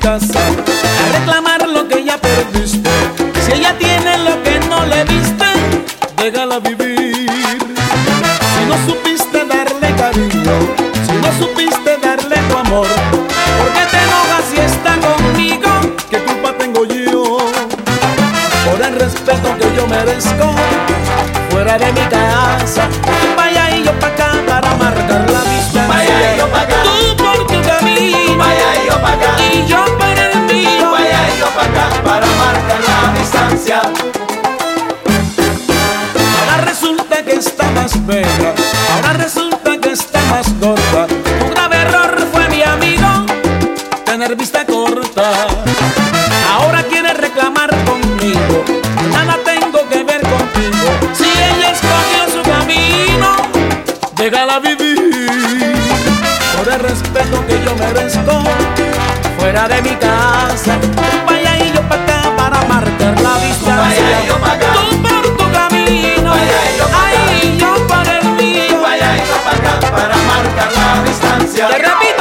casa a reclamar lo que ya perdiste. Si ella tiene lo que no le diste, déjala vivir. Si no supiste darle cariño, si no supiste darle tu amor, ¿por qué te enojas si está conmigo? ¿Qué culpa tengo yo? Por el respeto que yo merezco, fuera de mi casa, tú pa' allá y yo pa' acá para marcar la distancia. Vaya y yo pa' acá, tú por tu camino, vaya y yo pa' acá, y yo por el mío. vaya y yo pa' acá para marcar la distancia. Ahora resulta que está más bella, ahora resulta que está más gorda. Un grave error fue, mi amigo, tener vista corta. Ahora quiere reclamar conmigo, nada tengo que ver contigo. Si ella escogió su camino, déjala vivir. Por el respeto que yo merezco, fuera de mi casa, vaya y yo pa' acá para marcar la distancia. Vaya y yo pa' acá, tú por tu camino, vaya y yo pa' acá, ay, yo por el mío. vaya y yo pa' acá para marcar la distancia. Te repito.